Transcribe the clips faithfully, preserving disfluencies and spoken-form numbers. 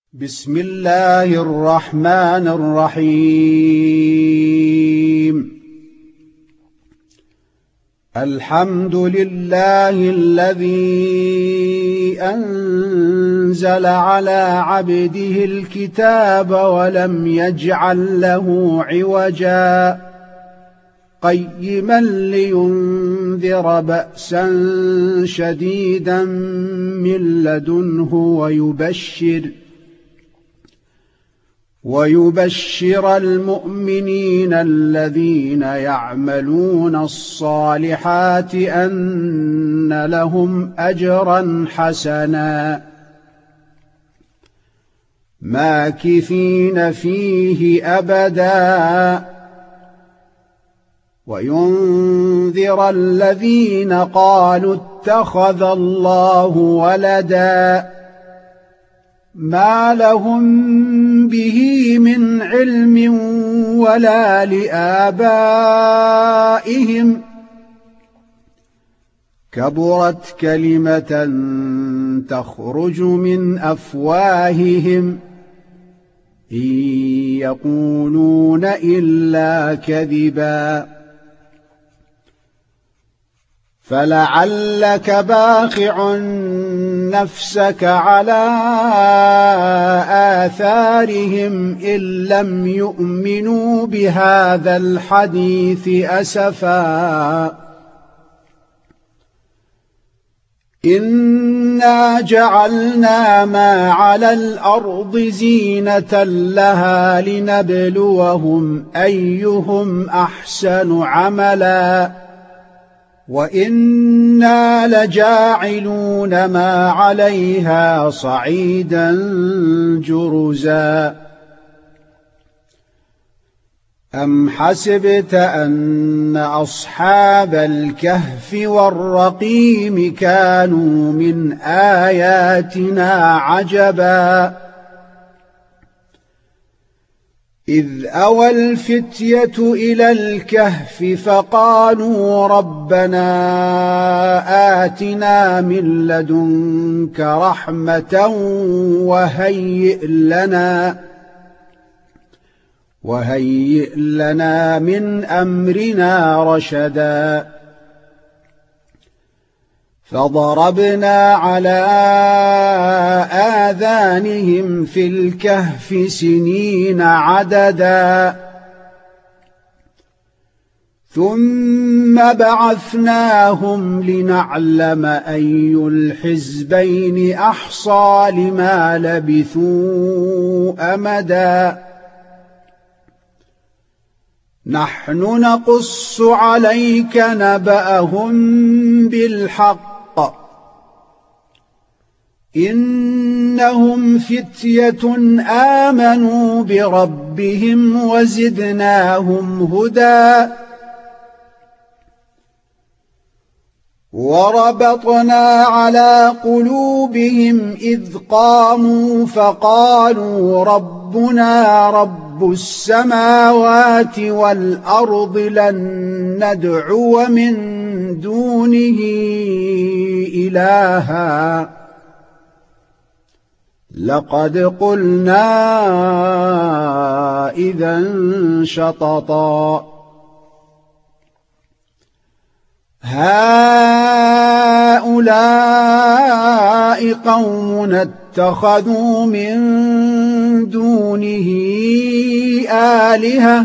بسم الله الرحمن الرحيم. الحمد لله الذي أنزل على عبده الكتاب ولم يجعل له عوجا قيما لينذر بأسا شديدا من لدنه ويبشر ويبشر المؤمنين الذين يعملون الصالحات أن لهم أجرا حسنا ماكثين فيه أبدا وينذر الذين قالوا اتخذ الله ولدا ما لهم به من علم ولا لآبائهم كبرت كلمة تخرج من أفواههم إن يقولون إلا كذبا فلعلك باخع نفسك على آثارهم إن لم يؤمنوا بهذا الحديث أسفا إنا جعلنا ما على الأرض زينة لها لنبلوهم أيهم أحسن عملا وإنا لجاعلون ما عليها صعيدا جرزا أم حسبت أن أصحاب الكهف والرقيم كانوا من آياتنا عجبا إذ أوى الفتية إلى الكهف فقالوا ربنا آتنا من لدنك رحمة وهيئ لنا وهيئ لنا من أمرنا رشدا فضربنا على آذانهم في الكهف سنين عددا ثم بعثناهم لنعلم أي الحزبين أحصى لما لبثوا أمدا نحن نقص عليك نبأهم بالحق إنهم فتية آمنوا بربهم وزدناهم هدى وربطنا على قلوبهم إذ قاموا فقالوا ربنا رب السماوات والأرض لن ندعو من دونه إلها لقد قلنا إذا شططا هؤلاء قوم اتخذوا من دونه آلهة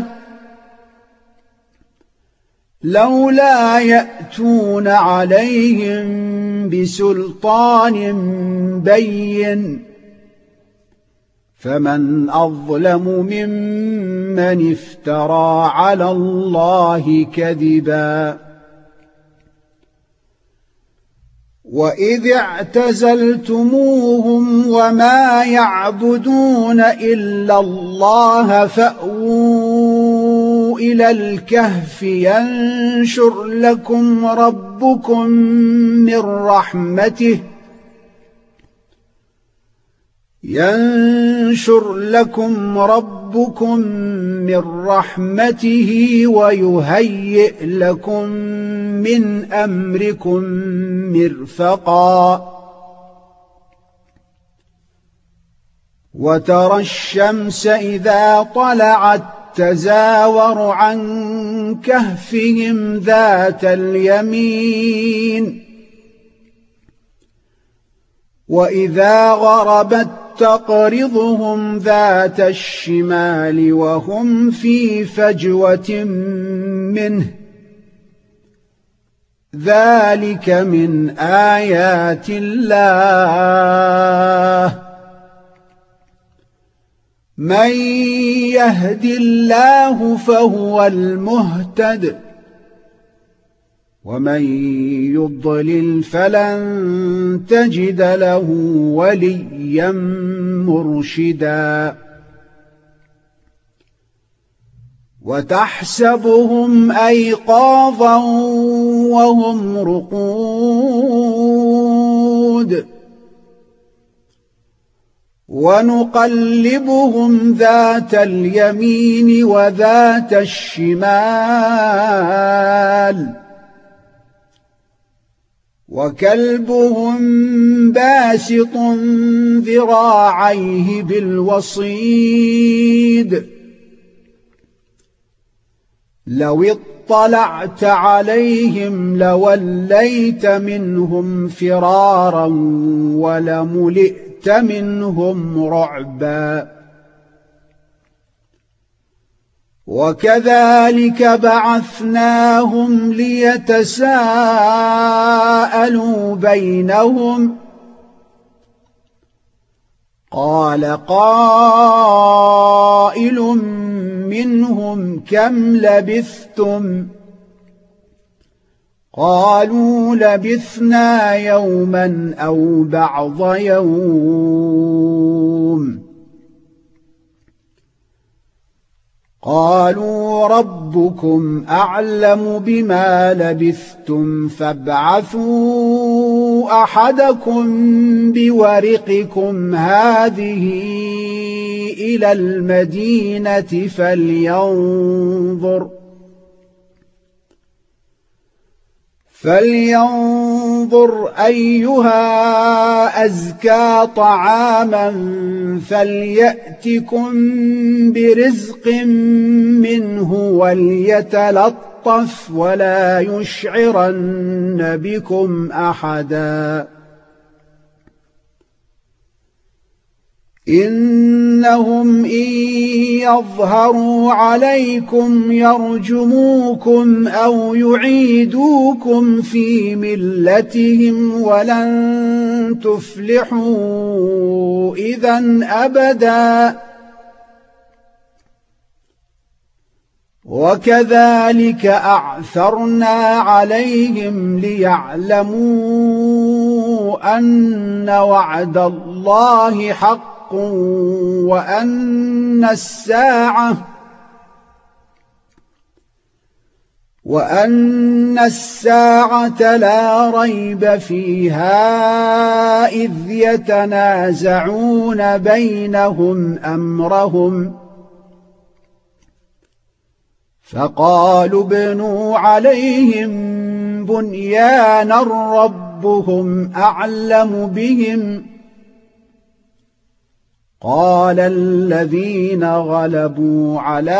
لولا يأتون عليهم بسلطان بين فمن أظلم ممن افترى على الله كذبا وإذ اعتزلتموهم وما يعبدون إلا الله فأووا إلى الكهف ينشر لكم ربكم من رحمته ينشر لكم ربكم من رحمته ويهيئ لكم من أمركم مرفقا وترى الشمس إذا طلعت تزاور عن كهفهم ذات اليمين وإذا غربت تقرضهم ذات الشمال وهم في فجوة منه ذلك من آيات الله من يهد الله فهو المهتد ومن يضلل فلن تجد له وليا مرشدا وتحسبهم أيقاظا وهم رقود ونقلبهم ذات اليمين وذات الشمال وكلبهم باسط ذراعيه بالوصيد لو اطلعت عليهم لوليت منهم فرارا ولملئت منهم رعبا وكذلك بعثناهم ليتساءلوا بينهم قال قائل منهم كم لبثتم قالوا لبثنا يوما أو بعض يوم قالوا ربكم أعلم بما لبثتم فابعثوا أحدكم بورقكم هذه إلى المدينة فلينظر فلينظر أيها أزكى طعاما فليأتكم برزق منه وليتلطف ولا يشعرن بكم أحدا إنهم إن يظهروا عليكم يرجموكم أو يعيدوكم في ملتهم ولن تفلحوا إذن أبدا وكذلك أعثرنا عليهم ليعلموا أن وعد الله حق وأن الساعة وأن الساعة لا ريب فيها إذ يتنازعون بينهم أمرهم فقالوا ابنوا عليهم بنيانا ربهم أعلم بهم قال الذين غلبوا على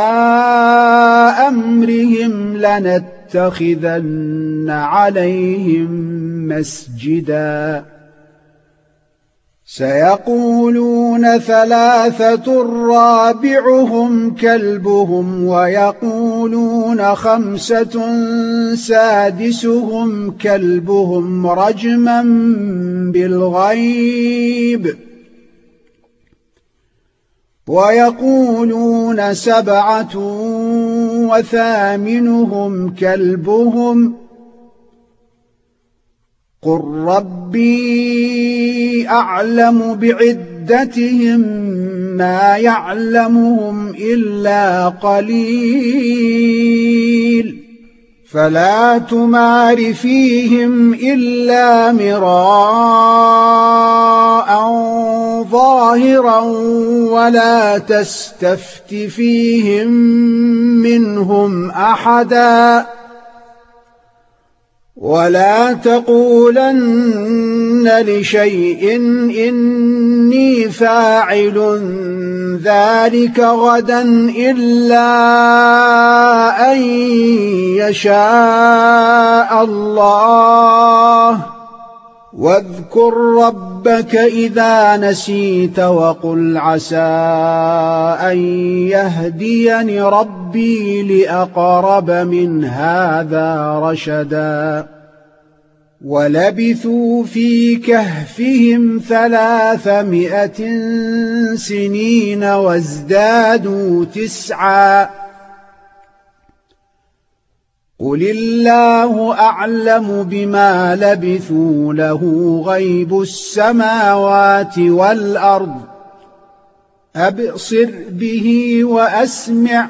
أمرهم لنتخذن عليهم مسجدا سيقولون ثلاثة رابعهم كلبهم ويقولون خمسة سادسهم كلبهم رجما بالغيب ويقولون سبعة وثامنهم كلبهم قل ربي أعلم بعدتهم ما يعلمهم إلا قليل فلا تمار فيهم إلا مراء ظاهرا ولا تستفت فيهم منهم أحدا ولا تقولن لشيء إني فاعل ذلك غدا إلا أن يشاء الله واذكر ربك إذا نسيت وقل عسى أن يهديني ربي لأقرب من هذا رشدا ولبثوا في كهفهم ثلاثمائة سنين وازدادوا تسعا قل الله أعلم بما لبثوا له غيب السماوات والأرض أبصر به وأسمع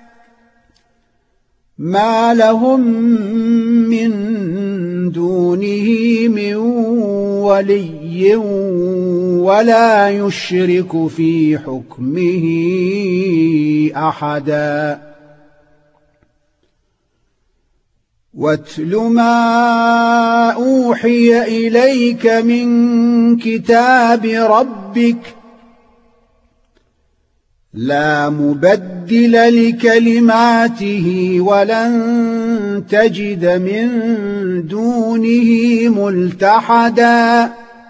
ما لهم من دونه من ولي ولا يشرك في حكمه أحدا واتل ما أوحي إليك من كتاب ربك لا مبدل لكلماته ولن تجد من دونه ملتحدا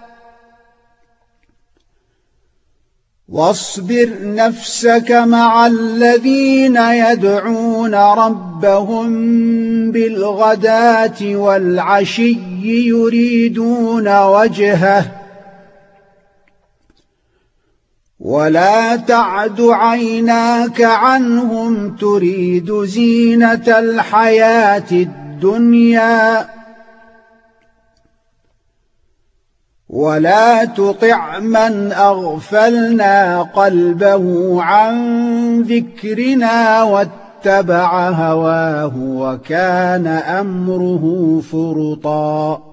واصبر نفسك مع الذين يدعون ربهم بالغداة والعشي يريدون وجهه ولا تعد عيناك عنهم تريد زينة الحياة الدنيا ولا تطع من أغفلنا قلبه عن ذكرنا واتبع هواه وكان أمره فرطا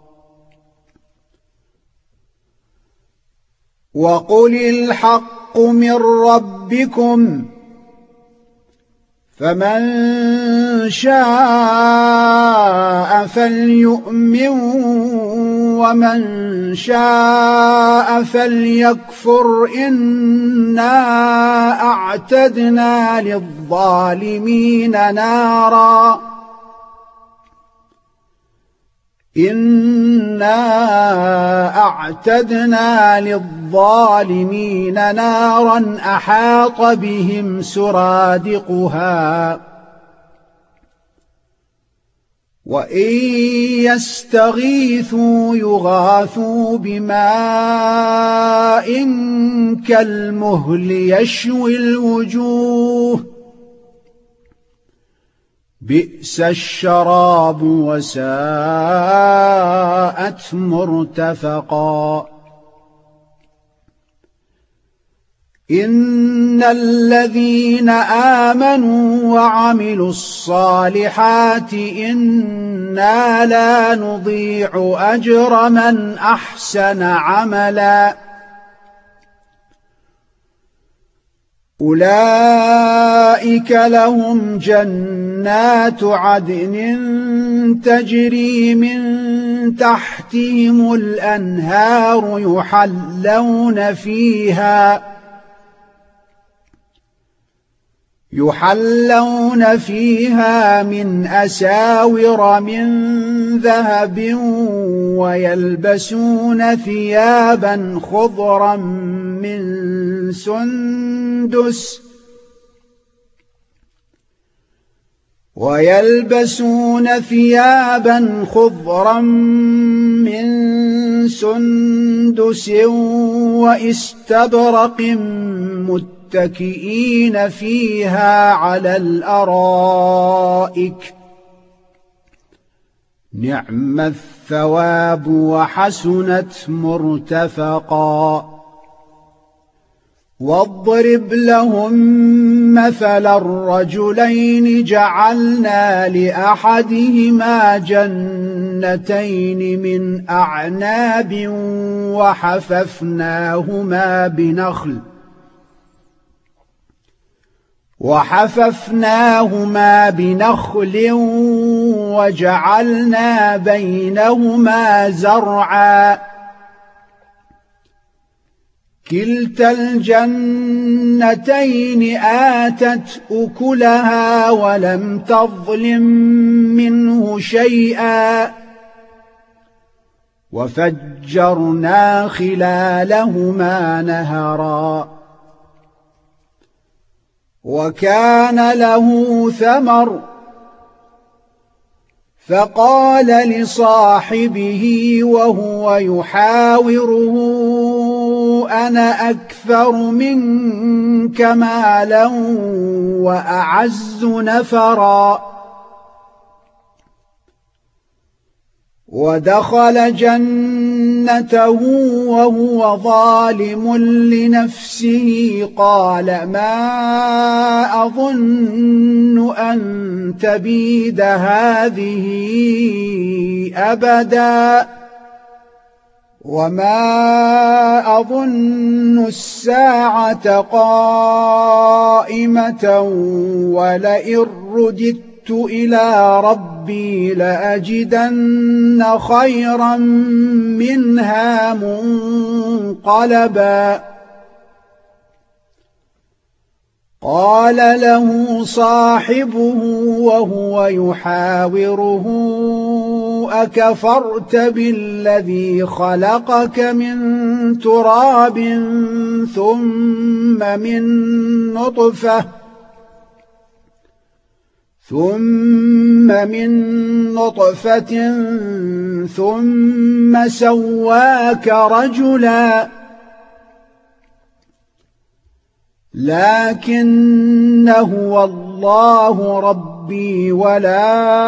وقل الحق من ربكم فمن شاء فليؤمن ومن شاء فليكفر إنا أعتدنا للظالمين نارا إنا أعتدنا للظالمين نارا أحاط بهم سرادقها وإن يستغيثوا يغاثوا بماء كالمهل يشوي الوجوه بئس الشراب وساءت مرتفقا إن الذين آمنوا وعملوا الصالحات إنا لا نضيع أجر من أحسن عملا أولئك لهم جنات عدن تجري من تحتهم الأنهار يحلون فيها يحلون فيها من أساور من ذهب ويلبسون ثيابا خضرا من سندس ويلبسون ثيابا خضرا من سندس واستبرق متكئين فيها على الأرائك نعم الثواب وحسنت مرتفقا واضرب لهم مثل الرجلين جعلنا لأحدهما جنتين من أعناب وحففناهما بنخل وحففناهما بنخل وجعلنا بينهما زرعا كلتا الجنتين آتت أكلها ولم تظلم منه شيئا وفجرنا خلالهما نهرا وكان له ثمر فقال لصاحبه وهو يحاوره أنا أكثر منك مالا وأعز نفرا ودخل جنته وهو ظالم لنفسه قال ما أظن أن تبيد هذه أبدا وما أظن الساعة قائمة ولئن رددت إلى ربي لأجدن خيرا منها منقلبا قال له صاحبه وهو يحاوره أكفرت بالذي خلقك من تراب ثم من نطفة ثم من نطفة ثم سواك رجلا لكن هو الله ربي ولا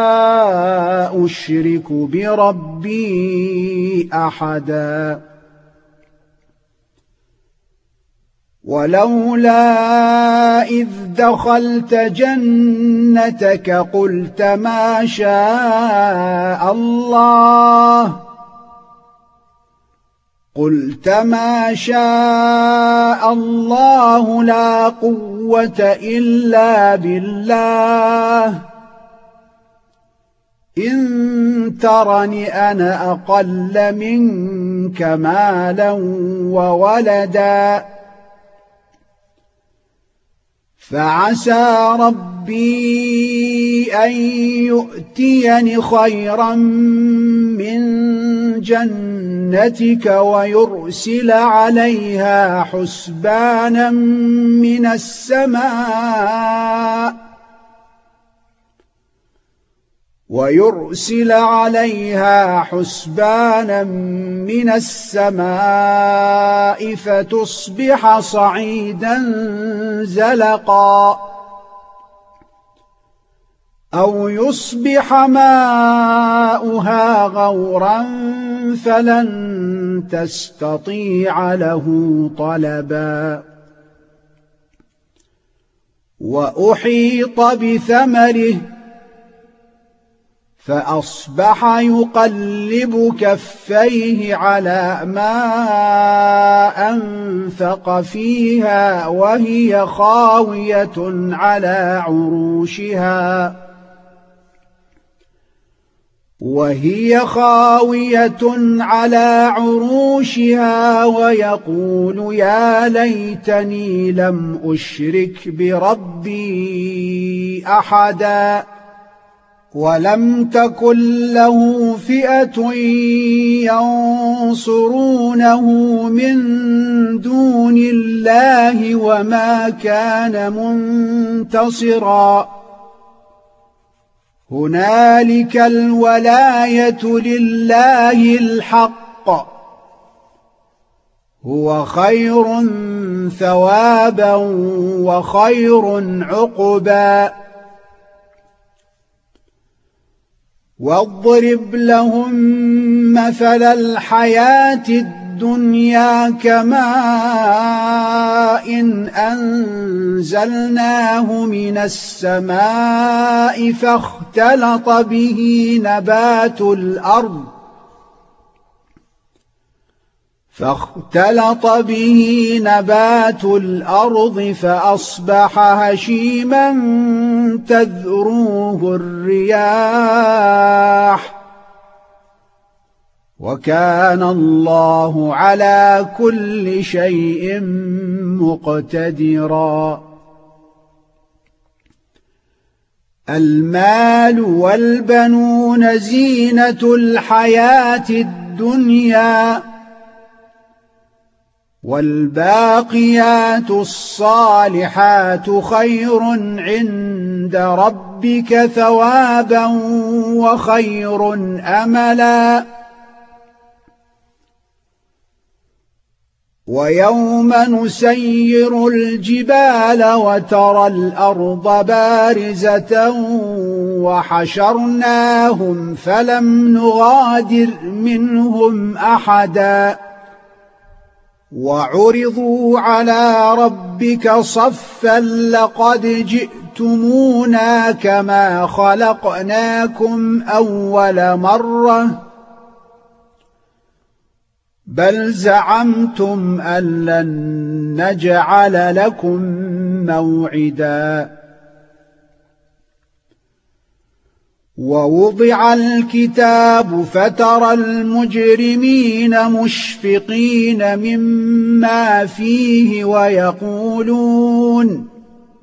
أشرك بربي أحدا ولولا إذ دخلت جنتك قلت ما شاء الله قلت ما شاء الله لا قوة إلا بالله إن ترني أنا أقل منك مالا وولدا فعسى ربي أن يؤتيني خيرا من جنتك ويرسل عليها حسبانا من السماء ويرسل عليها حسبانا من السماء فتصبح صعيدا زلقا أو يصبح ماؤها غورا فلن تستطيع له طلبا وأحيط بثمره فأصبح يقلب كفيه على ما أنفق فيها وهي خاوية على عروشها وهي خاوية على عروشها ويقول يا ليتني لم أشرك بربي أحدا ولم تكن له فئة ينصرونه من دون الله وما كان منتصرا هنالك الولاية لله الحق هو خير ثوابا وخير عقبا واضرب لهم مثل الحياة الدنيا كماء إن أنزلناه من السماء فاختلط به نبات الأرض فاختلط به نبات الأرض فأصبح هشيما تذروه الرياح وكان الله على كل شيء مقتدرا. المال والبنون زينة الحياة الدنيا والباقيات الصالحات خير عند ربك ثوابا وخير أملا. ويوم نسير الجبال وترى الأرض بارزة وحشرناهم فلم نغادر منهم أحدا وعرضوا على ربك صفا لقد جئتمونا كما خلقناكم أول مرة بل زعمتم أن لن نجعل لكم موعدا. ووضع الكتاب فترى المجرمين مشفقين مما فيه ويقولون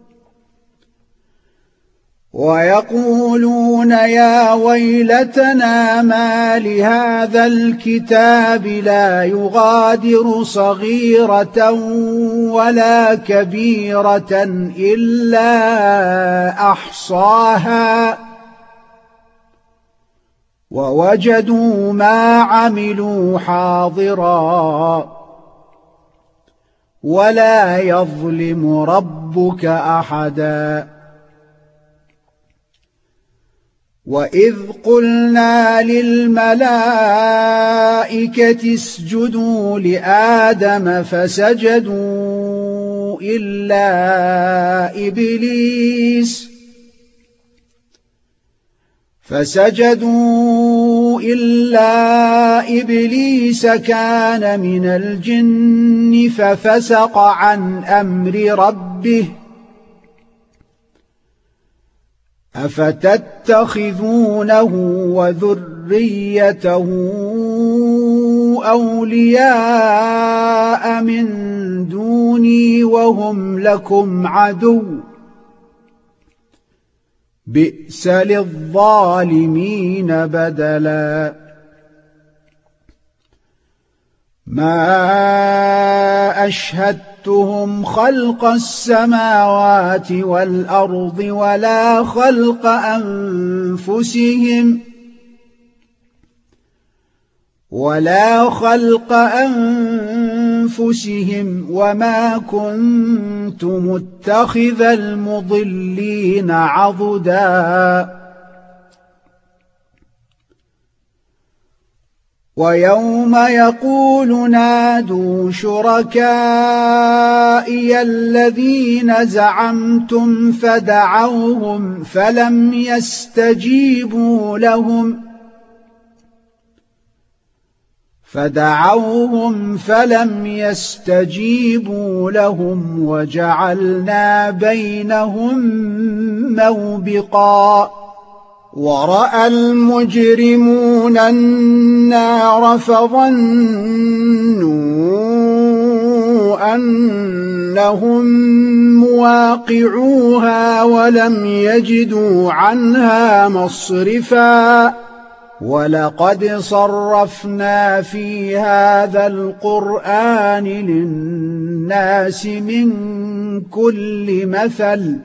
ويقولون يا ويلتنا ما لهذا الكتاب لا يغادر صغيرة ولا كبيرة إلا أحصاها ووجدوا ما عملوا حاضرا ولا يظلم ربك أحدا. وإذ قلنا للملائكة اسجدوا لآدم فسجدوا إلا إبليس فسجدوا إلا إبليس كان من الجن ففسق عن أمر ربه أفتتخذونه وذريته أولياء من دوني وهم لكم عدو بئس للظالمين بدلا. ما أشهدتهم خلق السماوات والأرض ولا خلق أنفسهم ولا خلق أنفسهم وما كنت متخذ المضلين عضدا. ويوم يقول نادوا شركائي الذين زعمتم فدعوهم فلم يستجيبوا لهم فدعوهم فلم يستجيبوا لهم وجعلنا بينهم موبقا. ورأى المجرمون النار فظنوا أنهم مواقعوها ولم يجدوا عنها مصرفا. ولقد صرفنا في هذا القرآن للناس من كل مثل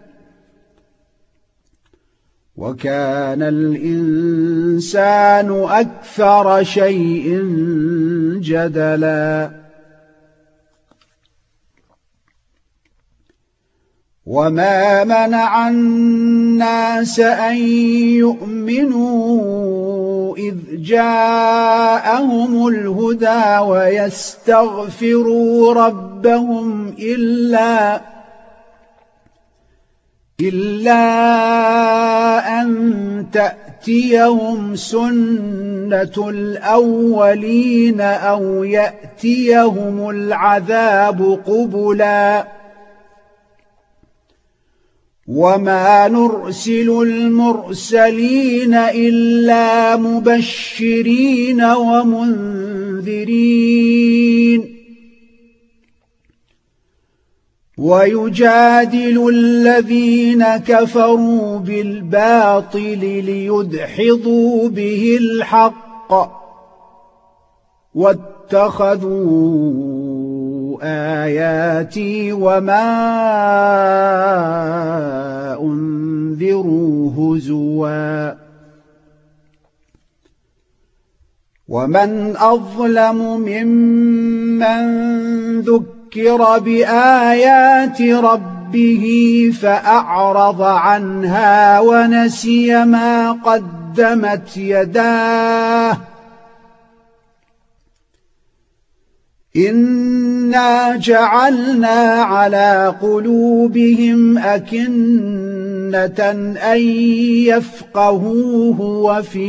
وكان الإنسان أكثر شيء جدلا. وما منع الناس أن يؤمنوا إذ جاءهم الهدى ويستغفروا ربهم إلا إلا أن تأتيهم تأتيهم سنة الأولين أو يأتيهم العذاب قبلا وما نرسل المرسلين إلا مبشرين ومنذرين ويجادل الذين كفروا بالباطل ليدحضوا به الحق واتخذوا آياتي وما أنذروا هزوا ومن أظلم ممن ذكر بآيات ربه فأعرض عنها ونسي ما قدمت يداه إنا جعلنا على قلوبهم أكنة أن يفقهوه وفي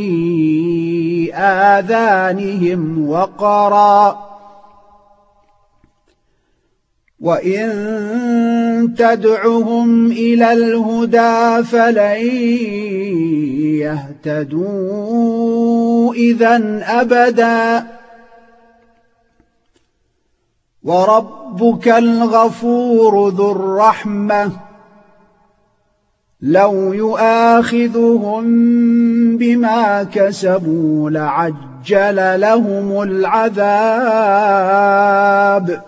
آذانهم وقرا وإن تدعهم إلى الهدى فلن يهتدوا إذن أبدا وربك الغفور ذو الرحمة لو يؤاخذهم بما كسبوا لعجل لهم العذاب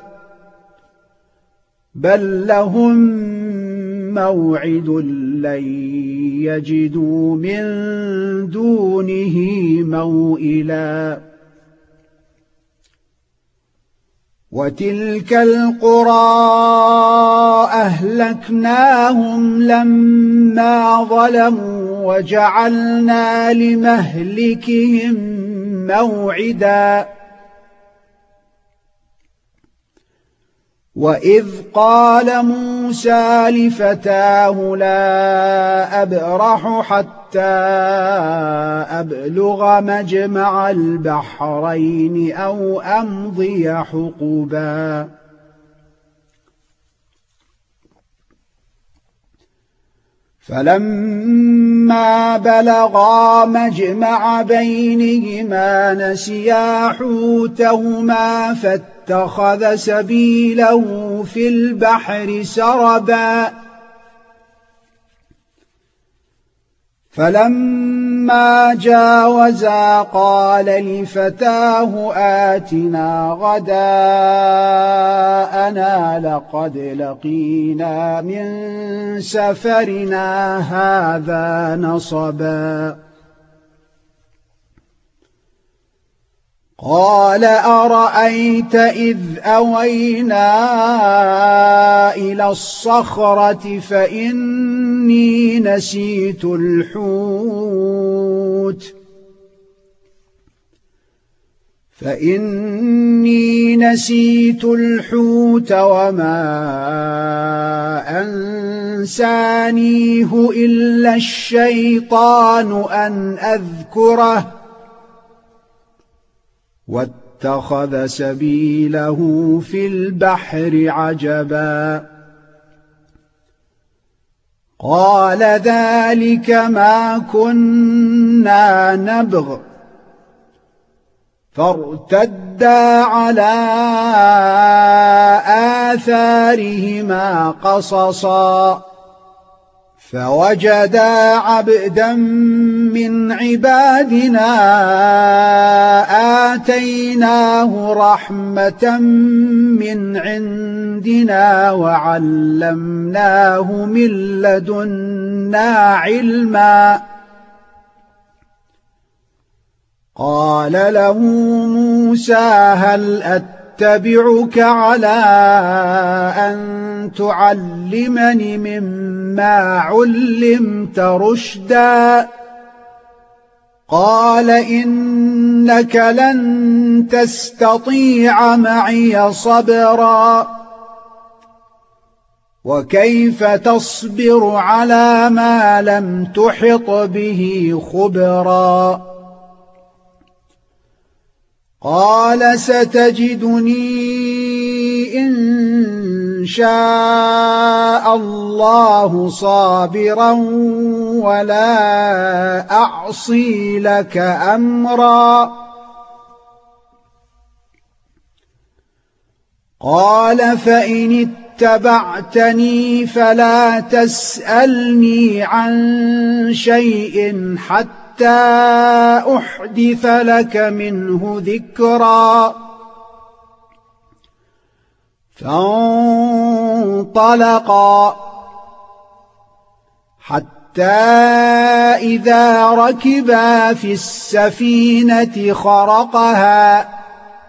بل لهم موعد لن يجدوا من دونه موئلا وتلك القرى أهلكناهم لما ظلموا وجعلنا لمهلكهم موعدا وإذ قال موسى لفتاه لا أبرح حتى أبلغ مجمع البحرين أو أمضي حقبا فلما بلغا مجمع بينهما نسيا حوتهما فاتخذ سبيله في البحر سربا فلما جاوزا قال لفتاه آتنا غداءنا لقد لقينا من سفرنا هذا نصبا قال أرأيت إذ أوينا إلى الصخرة فإني نسيت الحوت فإني نسيت الحوت وما أنسانيه إلا الشيطان أن أذكره واتخذ سبيله في البحر عجبا قال ذلك ما كنا نبغ فارتدا على آثارهما قصصا فوجدا عبدا من عبادنا آتيناه رحمة من عندنا وعلمناه من لدنا علما قال له موسى هل أتبعك على أن تعلمني مما علمت رشدا قال إنك لن تستطيع معي صبرا وكيف تصبر على ما لم تحط به خبرا قال ستجدني إن شاء الله صابرا ولا أعصي لك أمرا قال فإن اتبعتني فلا تسألني عن شيء حتى أحدث لك منه ذكرا فانطلقا حتى إذا ركبا في السفينة خرقها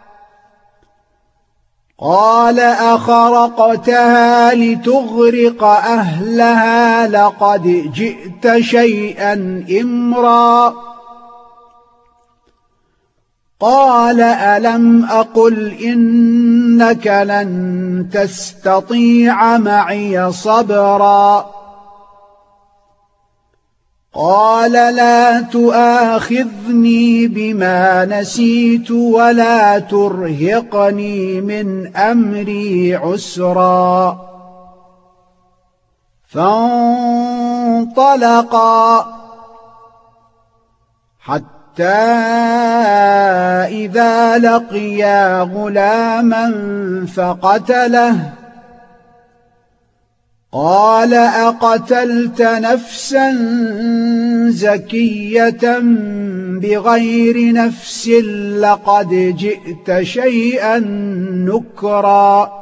قال أخرقتها لتغرق أهلها لقد جئت شيئا إمرا قال ألم أقل إنك لن تستطيع معي صبرا قال لا تؤاخذني بما نسيت ولا ترهقني من أمري عسرا فانطلقا حتى إذا لقيا غلاما فقتله قال أقتلت نفسا زكية بغير نفس لقد جئت شيئا نكرا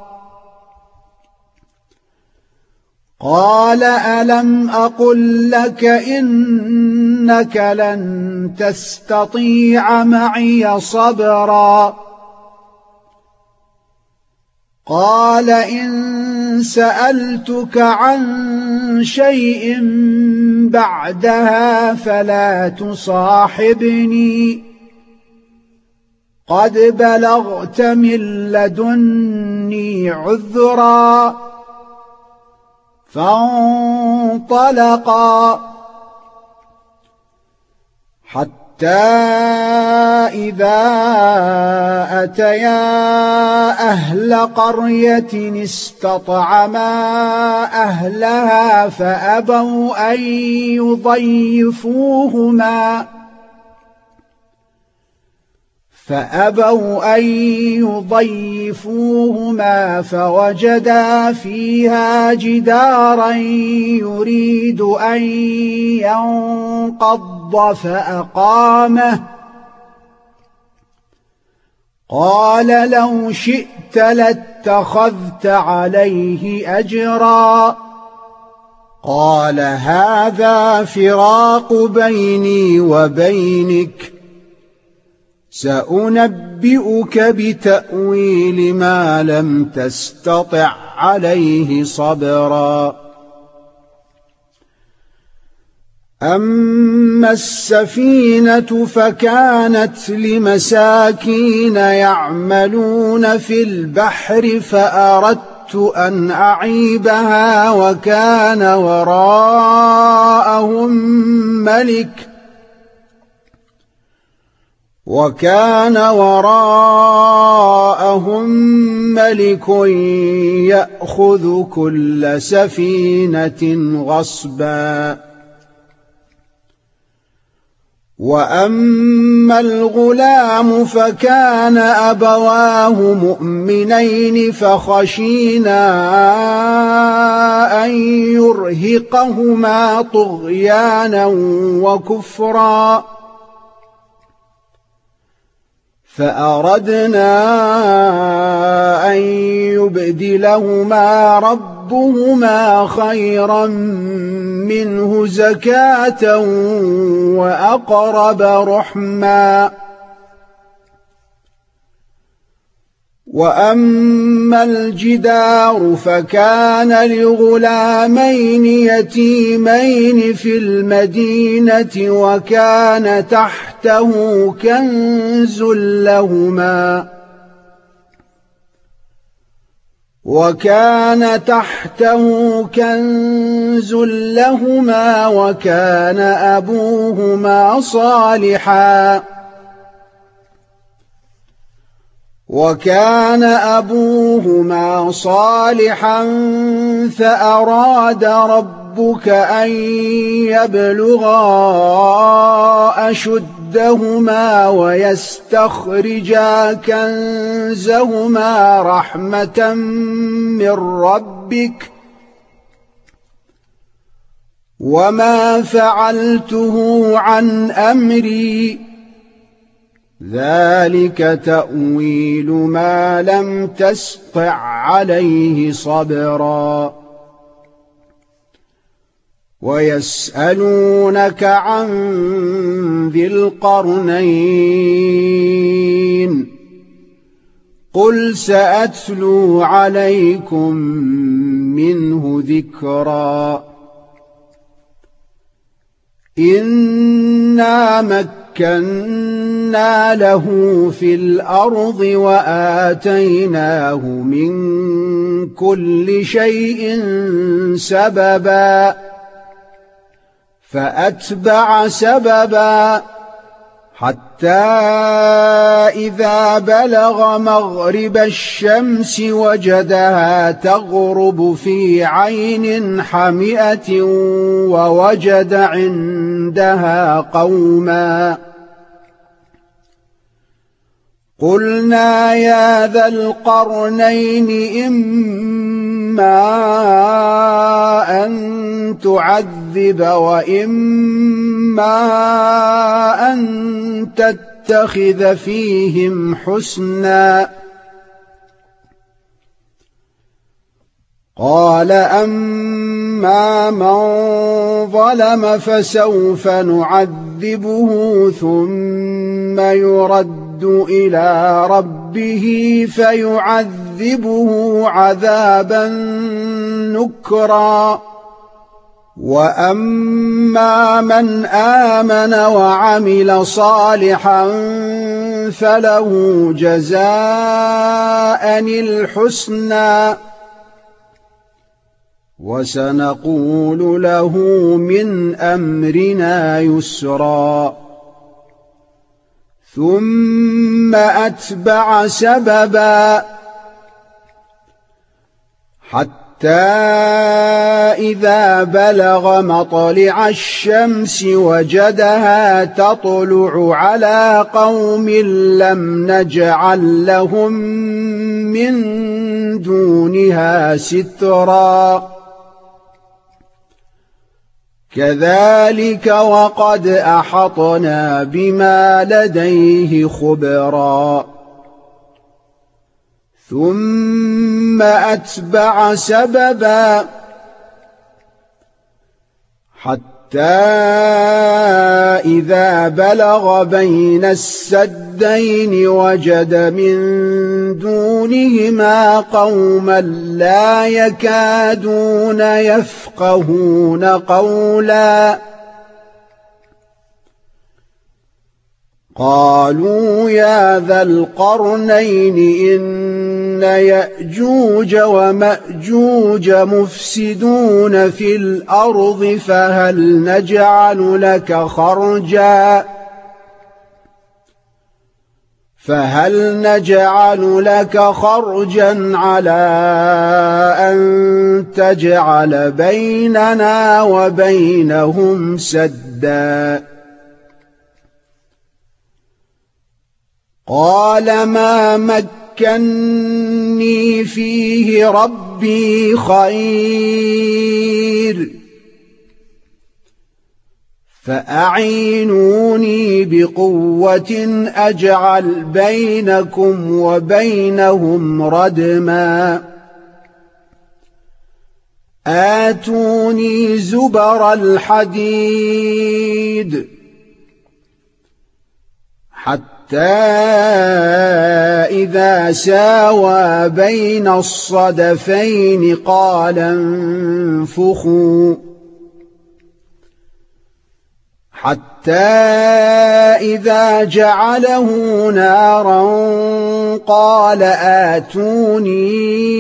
قال ألم أقل لك إنك لن تستطيع معي صبرا قال إن سألتك عن شيء بعدها فلا تصاحبني قد بلغت من لدني عذرا فانطلقا حتى إذا أتيا أهل قرية استطعما أهلها فأبوا أن يضيفوهما فأبوا أن يضيفوهما فوجدا فيها جدارا يريد أن ينقض فأقامه قال لو شئت لاتخذت عليه أجرا قال هذا فراق بيني وبينك سأنبئك بتأويل ما لم تستطع عليه صبرا أما السفينة فكانت لمساكين يعملون في البحر فأردت أن أعيبها وكان وراءهم ملك وكان وراءهم ملك يأخذ كل سفينة غصبا وأما الغلام فكان أبواه مؤمنين فخشينا أن يرهقهما طغيانا وكفرا فأردنا أن يبدلهما ربهما خيرا منه زكاة وأقرب رحما وأما الجدار فكان لغلامين يتيمين في المدينة وكان تحته كنز لهما وكان تحته كنز لهما وكان أبوهما صالحا وكان أبوهما صالحا فأراد ربك أن يبلغا أشدهما ويستخرجا كنزهما رحمة من ربك وما فعلته عن أمري ذلك تأويل ما لم تسطع عليه صبرا ويسألونك عن ذي القرنين قل سأتلو عليكم منه ذكرا إنا مكنا له في الأرض وآتيناه من كل شيء سببا فأتبع سببا حتى إذا بلغ مغرب الشمس وجدها تغرب في عين حمئة ووجد عندها قوما قلنا يا ذا القرنين إما أن تعذب وإما أن تتخذ فيهم حسنا قال أما من ظلم فسوف نعذبه ثم يرد إلى ربه فيعذبه عذابا نكرا وأما من آمن وعمل صالحا فله جزاء الحسنى وسنقول له من أمرنا يسرا ثم أتبع سببا حتى إذا بلغ مطلع الشمس وجدها تطلع على قوم لم نجعل لهم من دونها سترا كذلك وقد أحطنا بما لديه خبرا ثم أتبع سببا حتى إذا بلغ بين السدين وجد من دونهما قوما لا يكادون يفقهون قولا قالوا يا ذا القرنين إن يأجوج ومأجوج مفسدون في الأرض فهل نجعل لك خرجا فهل نجعل لك خرجا على أن تجعل بيننا وبينهم سدا قال ما مكني فيه ربي خير فأعينوني بقوة أجعل بينكم وبينهم ردما آتوني زبر الحديد حتى إذا ساوى بين الصدفين قال انفخوا حتى إذا جعله نارا قال آتوني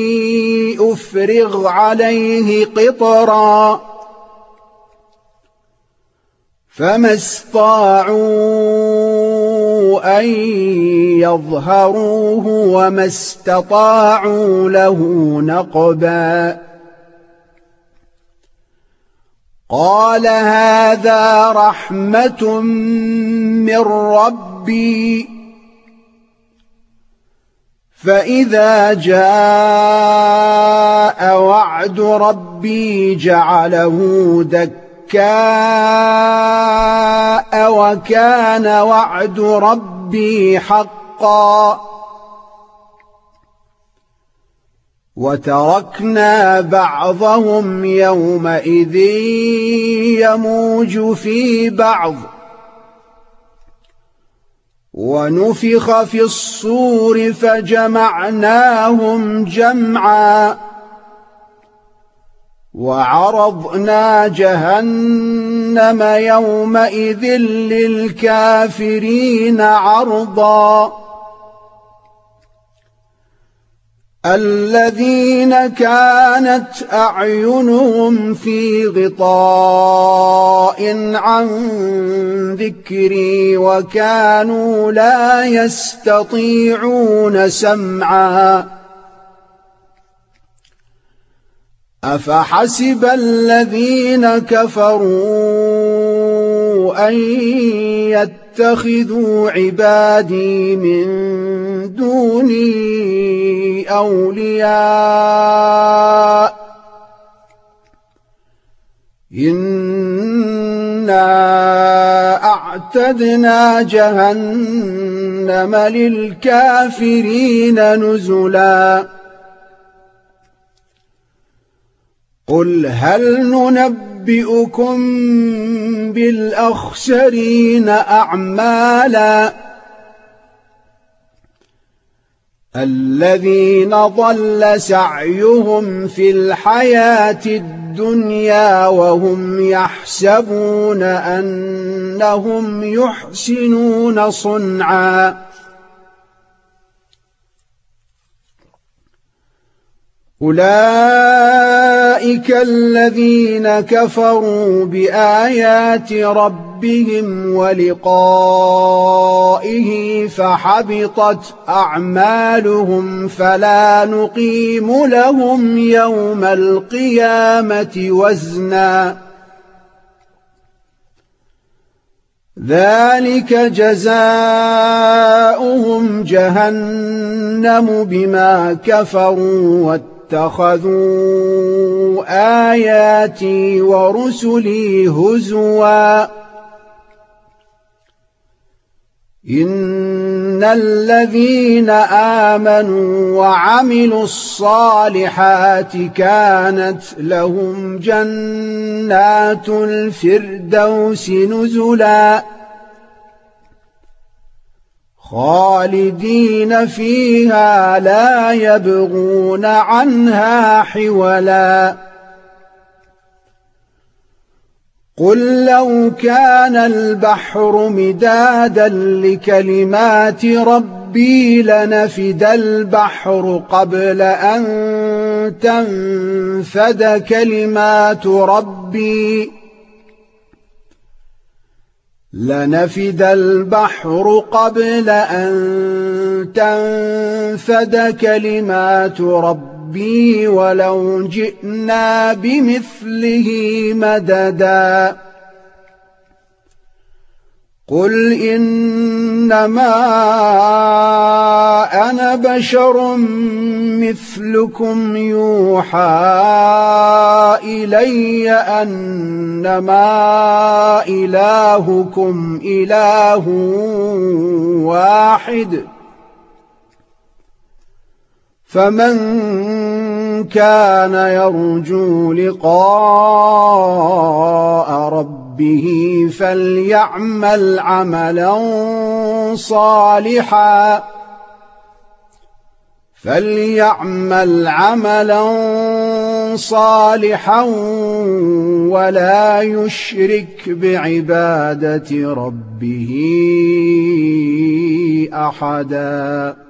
أفرغ عليه قطرا فما استطاعوا أن يظهروه وما استطاعوا له نقبا قال هذا رحمة من ربي فإذا جاء وعد ربي جعله دكاء وكان وعد ربي حقا وتركنا بعضهم يومئذ يموج في بعض ونفخ في الصور فجمعناهم جمعا وعرضنا جهنم يومئذ للكافرين عرضا الذين كانت أعينهم في غطاء عن ذكري وكانوا لا يستطيعون سمعا أفحسب الذين كفروا أن يتخذوا عبادي من دوني أولياء إنا أعتدنا جهنم للكافرين نزلا قل هل ننبئكم بالأخسرين أعمالا الذين ضل سعيهم في الحياة الدنيا وهم يحسبون أنهم يحسنون صنعا أولئك الذين كفروا بآيات ربهم ولقائه فحبطت أعمالهم فلا نقيم لهم يوم القيامة وزنا ذلك جزاؤهم جهنم بما كفروا اتخذوا آياتي ورسلي هزوا إن الذين آمنوا وعملوا الصالحات كانت لهم جنات الفردوس نزلا خالدين فيها لا يبغون عنها حولا قل لو كان البحر مدادا لكلمات ربي لنفد البحر قبل أن تنفد كلمات ربي لنفد البحر قبل أن تنفد كلمات ربي ولو جئنا بمثله مددا قل إنما أنا بشر مثلكم يوحى إلي أنما إلهكم إله واحد فمن كان يرجو لقاء ربه فليعمل عملا صالحا فليعمل عملا صالحا ولا يشرك بعبادة ربه أحدا.